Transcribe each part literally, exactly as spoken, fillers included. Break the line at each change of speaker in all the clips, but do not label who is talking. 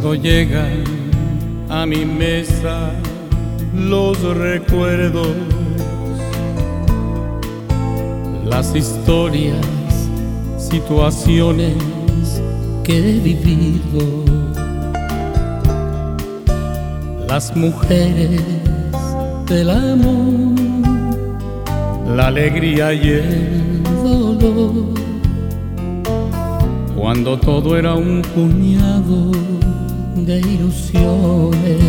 Cuando llegan a mi mesa los recuerdos, las historias, situaciones que he vivido, las mujeres del amor, la alegría y el dolor, cuando todo era un puñado de ilusiones.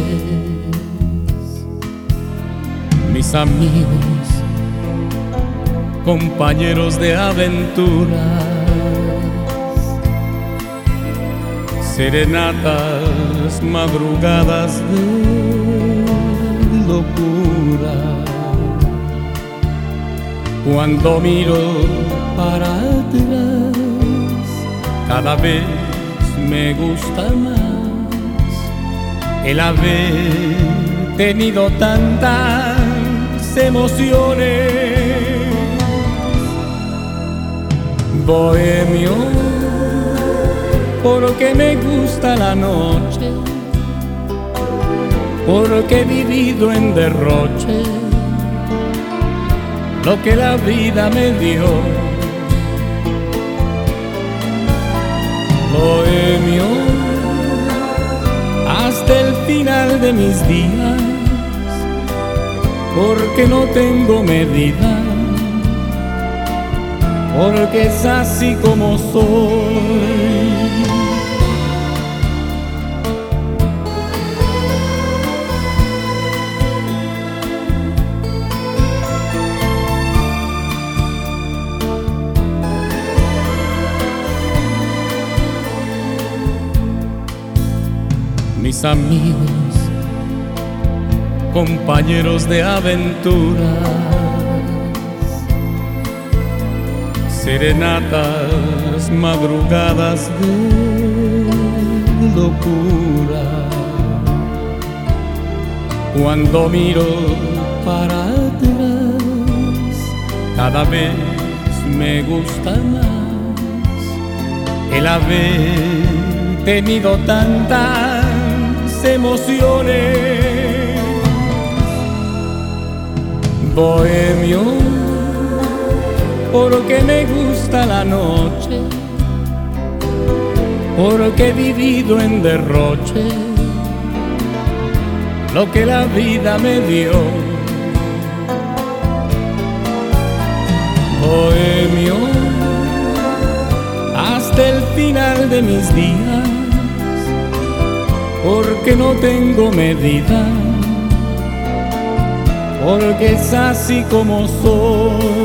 Mis amigos, compañeros de aventuras, serenatas, madrugadas de locura. Cuando miro para atrás, cada vez me gusta más el haber tenido tantas emociones. Bohemio, porque me gusta la noche, porque he vivido en derroche lo que la vida me dio. Bohemio, hasta el final de mis días, porque no tengo medida, porque es así como soy. Mis amigos, compañeros de aventuras, serenatas, madrugadas de locura. Cuando miro para atrás, cada vez me gusta más el haber tenido tantas emociones. Bohemio, porque me gusta la noche, porque he vivido en derroche lo que la vida me dio. Bohemio, hasta el final de mis días, porque no tengo medida, porque es así como soy.